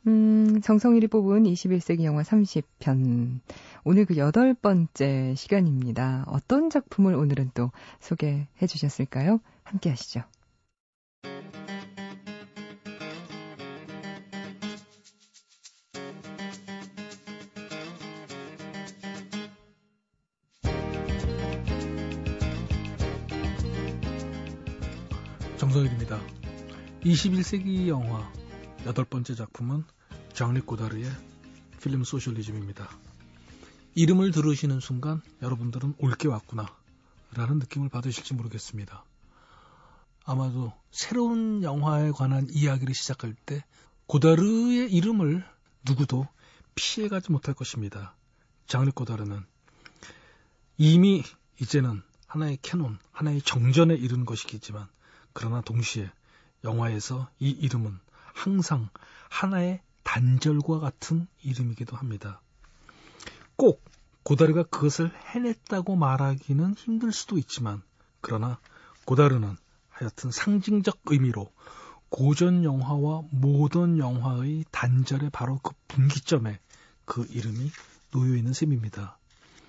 정성일이 뽑은 21세기 영화 30편. 오늘 그 8번째 시간입니다. 어떤 작품을 오늘은 또 소개해 주셨을까요? 함께 하시죠. 정성일입니다. 21세기 영화 8번째 작품은 장르 고다르의 필름 소셜리즘입니다. 이름을 들으시는 순간 여러분들은 옳게 왔구나 라는 느낌을 받으실지 모르겠습니다. 아마도 새로운 영화에 관한 이야기를 시작할 때 고다르의 이름을 누구도 피해가지 못할 것입니다. 장르 고다르는 이미 이제는 하나의 캐논, 하나의 정전에 이른 것이겠지만 그러나 동시에 영화에서 이 이름은 항상 하나의 단절과 같은 이름이기도 합니다. 꼭 고다르가 그것을 해냈다고 말하기는 힘들 수도 있지만 그러나 고다르는 하여튼 상징적 의미로 고전 영화와 모던 영화의 단절의 바로 그 분기점에 그 이름이 놓여있는 셈입니다.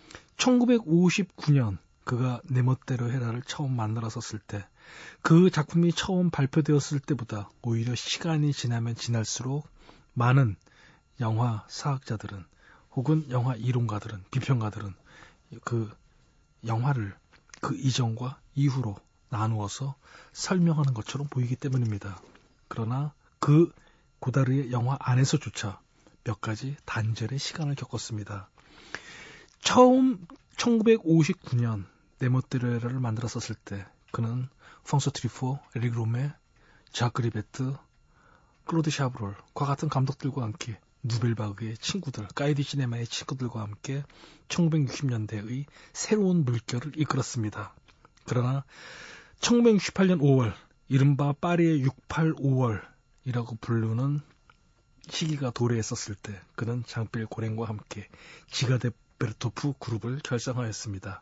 1959년 그가 내 멋대로 해라를 처음 만들었었을 때 그 작품이 처음 발표되었을 때보다 오히려 시간이 지나면 지날수록 많은 영화 사학자들은 혹은 영화 이론가들은 비평가들은 그 영화를 그 이전과 이후로 나누어서 설명하는 것처럼 보이기 때문입니다. 그러나 그 고다르의 영화 안에서조차 몇 가지 단절의 시간을 겪었습니다. 처음 1959년 내 멋대로 해라를 만들었었을 때 그는 펑소 트리포, 에릭 로메, 자크 리베트, 클로드 샤브롤과 같은 감독들과 함께 누벨바그의 친구들, 까이디 시네마의 친구들과 함께 1960년대의 새로운 물결을 이끌었습니다. 그러나 1968년 5월, 이른바 파리의 685월이라고 부르는 시기가 도래했었을 때 그는 장필 고랭과 함께 지가데 베르토프 그룹을 결성하였습니다.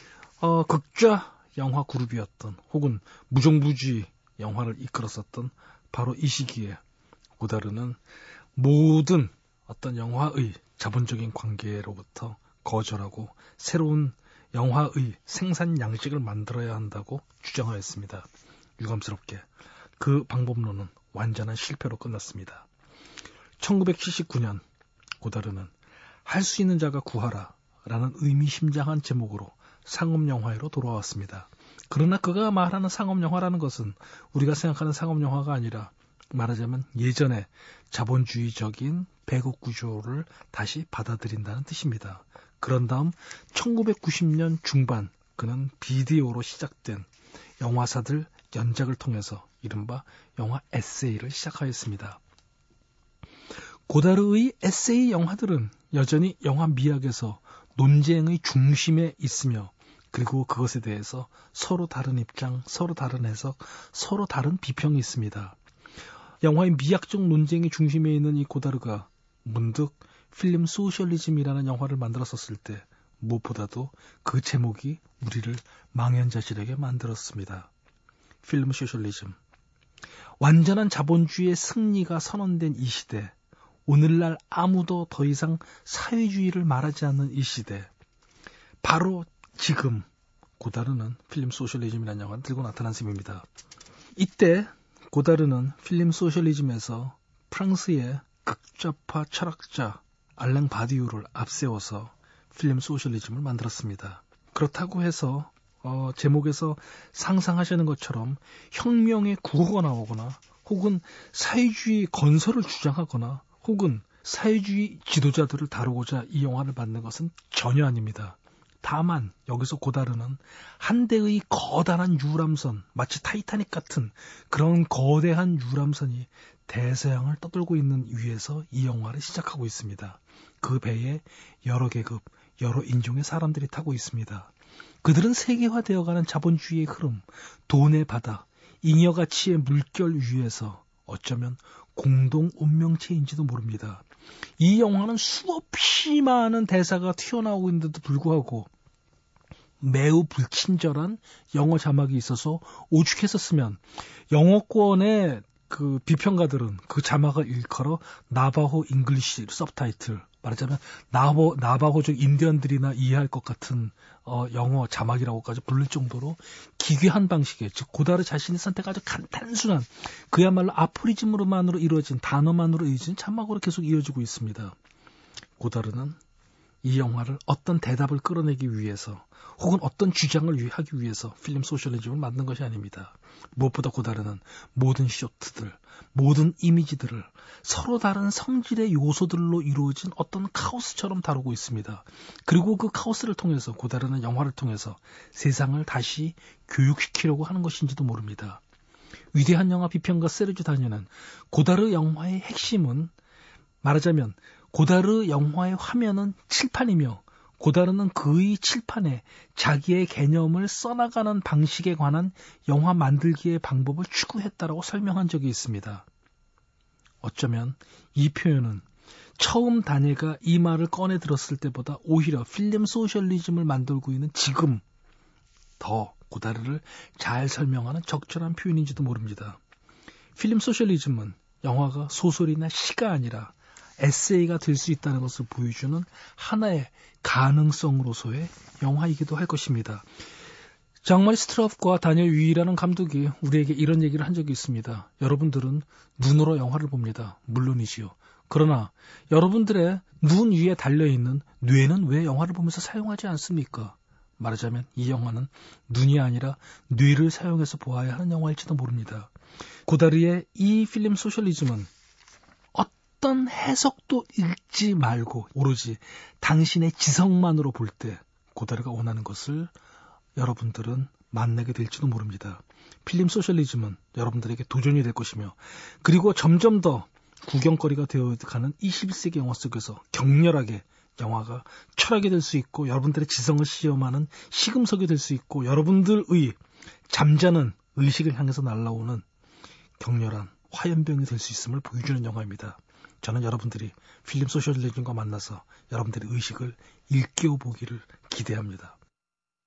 극좌 영화 그룹이었던 혹은 무정부주의 영화를 이끌었었던 바로 이 시기에 고다르는 모든 어떤 영화의 자본적인 관계로부터 거절하고 새로운 영화의 생산 양식을 만들어야 한다고 주장하였습니다. 유감스럽게 그 방법론은 완전한 실패로 끝났습니다. 1979년 고다르는 할 수 있는 자가 구하라 라는 의미심장한 제목으로 상업영화로 돌아왔습니다. 그러나 그가 말하는 상업영화라는 것은 우리가 생각하는 상업영화가 아니라 말하자면 예전에 자본주의적인 배급 구조를 다시 받아들인다는 뜻입니다. 그런 다음 1990년 중반 그는 비디오로 시작된 영화사들 연작을 통해서 이른바 영화 에세이를 시작하였습니다. 고다르의 에세이 영화들은 여전히 영화 미학에서 논쟁의 중심에 있으며 그리고 그것에 대해서 서로 다른 입장, 서로 다른 해석, 서로 다른 비평이 있습니다. 영화의 미학적 논쟁의 중심에 있는 이 고다르가 문득 필름 소셜리즘이라는 영화를 만들었었을 때 무엇보다도 그 제목이 우리를 망연자실하게 만들었습니다. 필름 소셜리즘. 완전한 자본주의의 승리가 선언된 이 시대, 오늘날 아무도 더 이상 사회주의를 말하지 않는 이 시대, 바로 지금 고다르는 필름 소셜리즘이라는 영화를 들고 나타난 셈입니다. 이때 고다르는 필름 소셜리즘에서 프랑스의 극좌파 철학자 알랭 바디우를 앞세워서 필름 소셜리즘을 만들었습니다. 그렇다고 해서 제목에서 상상하시는 것처럼 혁명의 구호가 나오거나 혹은 사회주의 건설을 주장하거나 혹은 사회주의 지도자들을 다루고자 이 영화를 만든 것은 전혀 아닙니다. 다만 여기서 고다르는 한 대의 거대한 유람선, 마치 타이타닉 같은 그런 거대한 유람선이 대서양을 떠돌고 있는 위에서 이 영화를 시작하고 있습니다. 그 배에 여러 계급, 여러 인종의 사람들이 타고 있습니다. 그들은 세계화되어가는 자본주의의 흐름, 돈의 바다, 잉여가치의 물결 위에서 어쩌면 공동 운명체인지도 모릅니다. 이 영화는 수없이 많은 대사가 튀어나오고 있는데도 불구하고 매우 불친절한 영어 자막이 있어서 오죽했었으면 영어권의 그 비평가들은 그 자막을 일컬어 나바호 잉글리시 서브타이틀, 말하자면 나바호족 인디언들이나 이해할 것 같은 영어 자막이라고까지 부를 정도로 기괴한 방식의, 즉 고다르 자신이 선택한 아주 단순한 그야말로 아포리즘으로만으로 이루어진 단어만으로 이어진 자막으로 계속 이어지고 있습니다. 고다르는 이 영화를 어떤 대답을 끌어내기 위해서 혹은 어떤 주장을 하기 위해서 필름 소셜리즘을 만든 것이 아닙니다. 무엇보다 고다르는 모든 쇼트들, 모든 이미지들을 서로 다른 성질의 요소들로 이루어진 어떤 카오스처럼 다루고 있습니다. 그리고 그 카오스를 통해서 고다르는 영화를 통해서 세상을 다시 교육시키려고 하는 것인지도 모릅니다. 위대한 영화 비평가 세르주 다니는 고다르 영화의 핵심은, 말하자면 고다르 영화의 화면은 칠판이며 고다르는 그의 칠판에 자기의 개념을 써나가는 방식에 관한 영화 만들기의 방법을 추구했다라고 설명한 적이 있습니다. 어쩌면 이 표현은 처음 다니가 이 말을 꺼내 들었을 때보다 오히려 필름 소셜리즘을 만들고 있는 지금 더 고다르를 잘 설명하는 적절한 표현인지도 모릅니다. 필름 소셜리즘은 영화가 소설이나 시가 아니라 에세이가 될 수 있다는 것을 보여주는 하나의 가능성으로서의 영화이기도 할 것입니다. 장마리 스트라프과 다니엘 윌이라는 감독이 우리에게 이런 얘기를 한 적이 있습니다. 여러분들은 눈으로 영화를 봅니다. 물론이지요. 그러나 여러분들의 눈 위에 달려있는 뇌는 왜 영화를 보면서 사용하지 않습니까? 말하자면 이 영화는 눈이 아니라 뇌를 사용해서 보아야 하는 영화일지도 모릅니다. 고다르의 이 필름 소셜리즘은 어떤 해석도 읽지 말고 오로지 당신의 지성만으로 볼 때 고다르가 원하는 것을 여러분들은 만나게 될지도 모릅니다. 필름 소셜리즘은 여러분들에게 도전이 될 것이며, 그리고 점점 더 구경거리가 되어가는 21세기 영화 속에서 격렬하게 영화가 철학이 될 수 있고, 여러분들의 지성을 시험하는 시금석이 될 수 있고, 여러분들의 잠자는 의식을 향해서 날아오는 격렬한 화염병이 될 수 있음을 보여주는 영화입니다. 저는 여러분들이 필름 소셜리즘과 만나서 여러분들의 의식을 일깨워보기를 기대합니다.